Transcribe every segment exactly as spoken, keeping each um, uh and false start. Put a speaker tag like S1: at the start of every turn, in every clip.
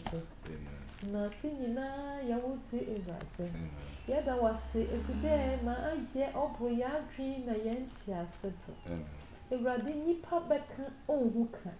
S1: ase. Na sinyina ya wuti Ewurade. Yada wase everyday ma aye obro ya adwen na yenti ase do. Ewurade nipa beka onhu ka.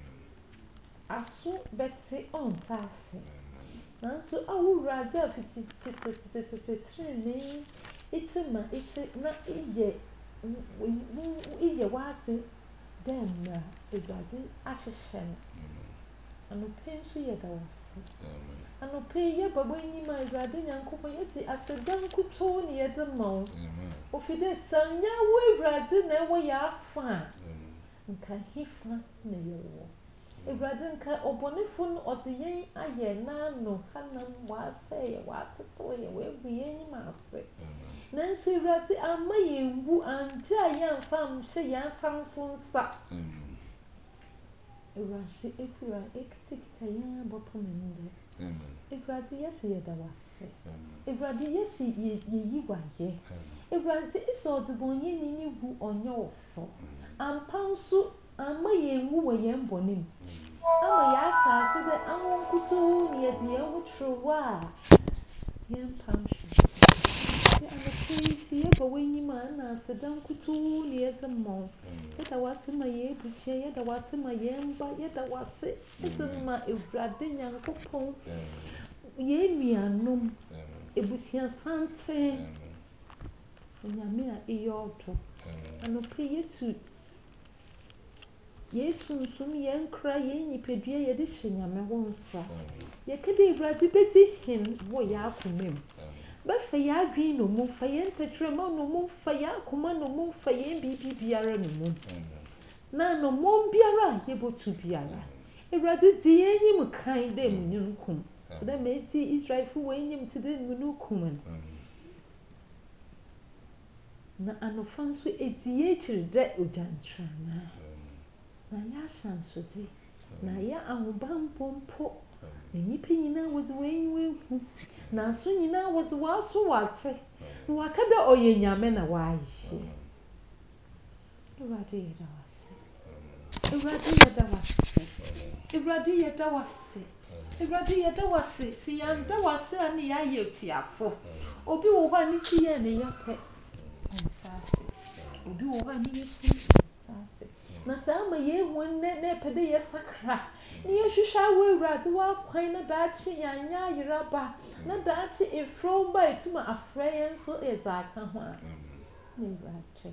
S1: Aso beti onta ase. Nanso awurade afiti trene itima iti na iye iye wate dem na Ewurade ahyehye no. Anope nso ye da wase. Anope ye babo nyima Ewurade Nyankopon yesi asedan kuto ne ye de ma. Ofide sanya wo Ewurade na wo ya afa. Nka hifa na ye wo. Ewurade nka obonefo no ode yen aye na no hanam wa say wa tetewo ye we bu yen nyima ase. Nanso Ewurade ama ye nwu anja ye amfam hye ya tamfo nsa. Ewurade ekura ekitikita ya bopo meninde. Ewurade yesi ye da wase. Ewurade yesi ye yi waye. Ewurade iso odebonye ni ni wu onye ofo. Ampanso ama ye nwu we ye mbonim. Ama ya asase de awonkutu ni ye de ye wutruwa. Ye mpansho. Ya anapisi ye bawe nyima na asedan kutu ni ye zemo. Yeda wase ma ye bushe, yeda wase ma ye mba, yeda wase ezema Ewurade Nyankopon. Ye nuanom ebusia sante. Onyame a eyoto. Anope yetu Yesu nsum ye nkra ye nyipedua ye de hye nyame wonsa. Ye kede Ewurade bedi hin wo ya akomem. Ba fa ya adwen no mu fa ye ntetre ma no mu fa ya akoma no mu fa ye bibi biara no mu. Na no mom biara ye botu biara. Ewurade di enyim kan dem nyunkum. So that me ti Israel fu we enyim ti dem nyunkum. Na anofa nso eti ye chirde ojantrana. Na ya shanso di. Na ya ahobampompo. Na nipa nyina wozi wenwe hu. Na so nyina wozi waso wate. Na wakada oye nyame na waye. Ewurade yeda wase. Ewurade yeda wase. Ewurade yeda wase. Ewurade yeda wase. Si yanda wase ani ya yetiafo. Obi wo hɔ ni ti ye ne yakɛ. Ontase. Obi wo hɔ ni yeti. Ontase. Na sama ye hu ne ne pede ye sakra. Ni ye hwehwa wo Ewurade wa kwan na daachi yanya yiraba. Na daachi efro ba etuma afra ye nso eza aka ho a. Ewurade.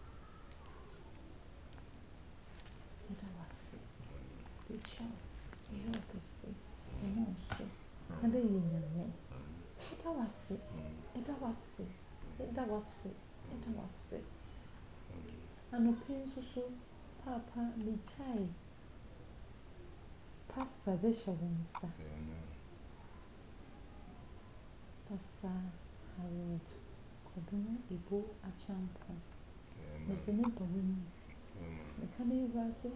S1: Yeda wase. Bicha. Yo pese. No so. Ade ye nyame. Yeda wase. Yeda wase. Yeda wase. Yeda wase. Anope nso so papa mi chai. Pastor Desha Wonsa. Pastor Harold Kobuna Ibo Achampo. Metene Bawini. Mekane Ewurade.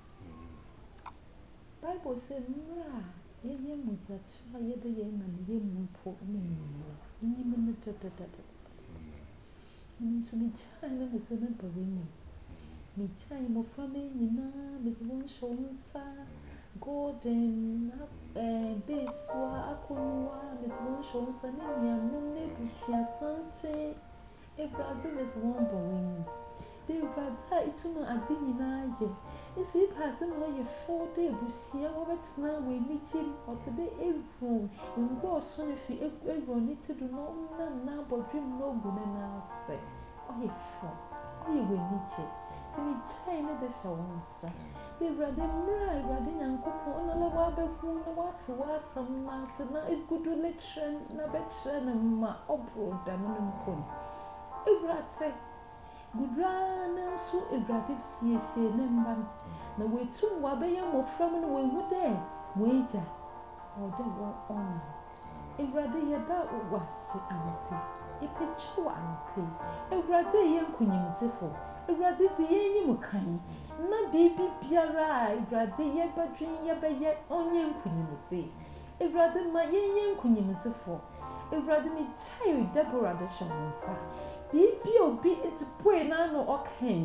S1: Bible say mra ye ye mudyacha ye de ye na ye mumpo na nyimo. Nyimo ne tata tata. Nti mi chai na metene Bawini. Mi chai mo frame nyina me de won shonsa. Golden eh beswa akonwa me de won shonsa ne nuanom ne busia sante. Ewurade me se won Bawini. De Ewurade ituma ade nyina ye. Isi party no ye four day busia obetna we nichim otede evu ngo so ne fi evu ni ti do no na na bodwim no gu na na ase oye fo oye we niche ti mi chai ne de shawonsa de Ewurade mra Ewurade Nyankopon na la wa befu na wate wa asam na se na egudu le tren na be tren na ma obro da no nkon Ewurade gudra na so Ewurade siesie ne mba na wetu wa be ye mofram no we hu de weja o de wo on Ewurade ye da wase anope ipechi wa anope Ewurade ye nkunyimtefo Ewurade di ye nyim kan na bibi biara Ewurade ye badwen ye be ye onye nkunyimte Ewurade ma ye ye nkunyimtefo Ewurade mi chai Deborah de Shansa bibi obi etipoe na no okan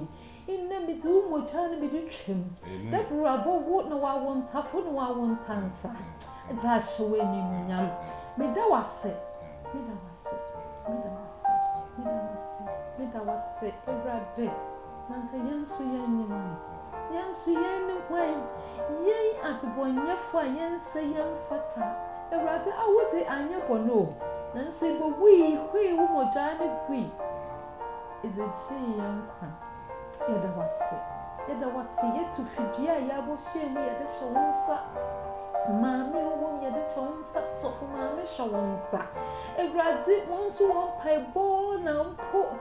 S1: in the middle, which I be the trim. That rubber would know I want tough, no I want answer. And I show when you know. Me that was it. Me that was it. Me that was it. Me that was it. Me that was it. Every day. Nanka yansu yanyi man. Yansu yanyi when. Yen at one yefa yen say yen fata. Every day I would say I never know. And so we, we, who Johnny we. Is a she young one. Yet was it. Yet was it yet to figure Yabo shame me at the shawonsa. Mammy won't yet the shawonsa, so for mammy shawonsa. A graduate once who won't pay ball now poor.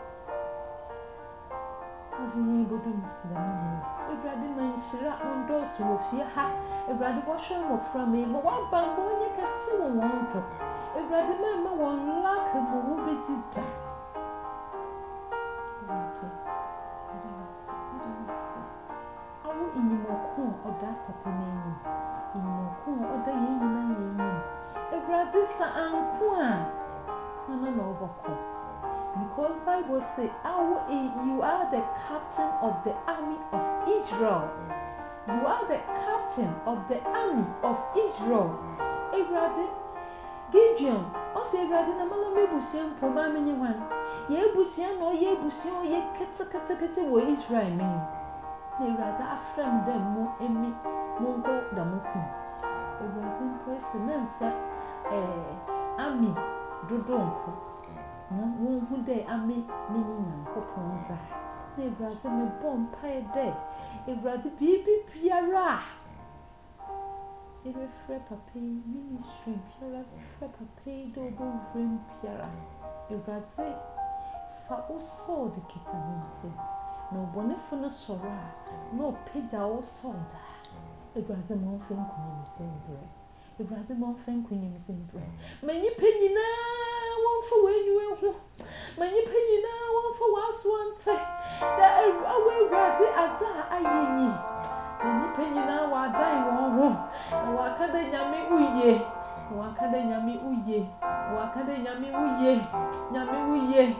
S1: Was he able to miss the money? A graduate man she rat on doors with fear ha. A graduate washer from me, but one bamboo you can see one drop. A graduate man won't lack a move it. In your corn or that papa name, in your corn or the yin, a gradisa and quan, and over because Bible say, you are the captain of the army of Israel. You are the captain of the army of Israel. A gradi Gideon, or say Gradina Malabusian, Poma many one. Ye Busian or ye Busian, ye Katakataka were Israel mean. They rather affirm them more emmy, mongo the moku. A writing person, Memphis, eh, Ami, Dodonko. No one who day Ami, meaning Hoponza. They rather me bomb pie day. A rather baby Piara. A refre pape, ministry, Piara, refre pape, double rim Piara. A rather for also the kitten. No bonifuna sora, no pija or solda. A brother more friend queen is in bread. A brother more friend queen is in bread. Many penny now, one for when you were. Many penny now, one for once one say. That I will rather as I ye. Many penny now, I die one home. And Wakada Yami Uye. Wakada Yami Uye. Wakada Yami Uye. Yami Uye.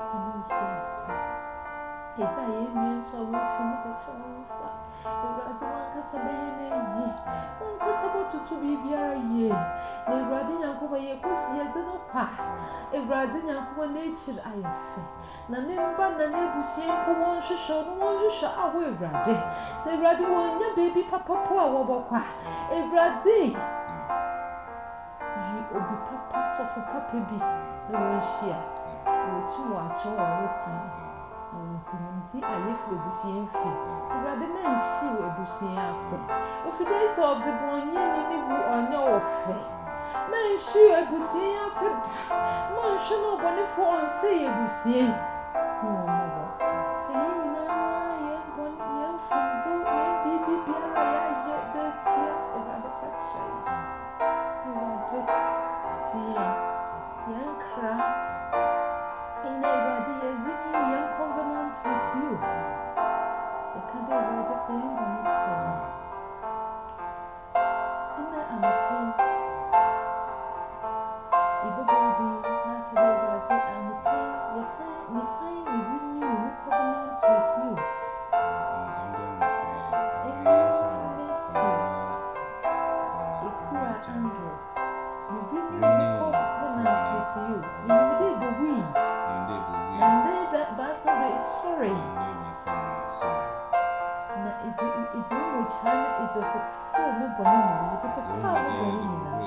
S1: It's a year, so we finish the chance. The Radi one Casabay, one Casabo to be a year. The Radina Coba Yakusi, I don't know pa. A Radina Coba nature, I feel. Nanimba, Nanebusian, who wants to show, one to show away, Radi. Say, Radi, one, your baby papa, poor Wabaka. A Radi. You will be papa, so for Papa B. No, she will too watch all. See, I live with Bussian fee. Rather men she will Bussian answer. If it is of the one yen on your fair. Men she a Bussian answer. Man shall not want it for and say a Bussian. No more. Fina, young one, young from the baby, Piara, yet that's a rather fat shade. Young crab. In the body, a young covenant with you. The candy was a thing on each side. In the Amapin, Ibobody, after the body, Amapin, you sign, we sign, we bring you no covenant with you. And you listen, Ikura Andrew, we bring you no covenant with you. You did the we. And they that bastard is sorry. It's a it's a China, it's a poor bonina, it's a power bonina.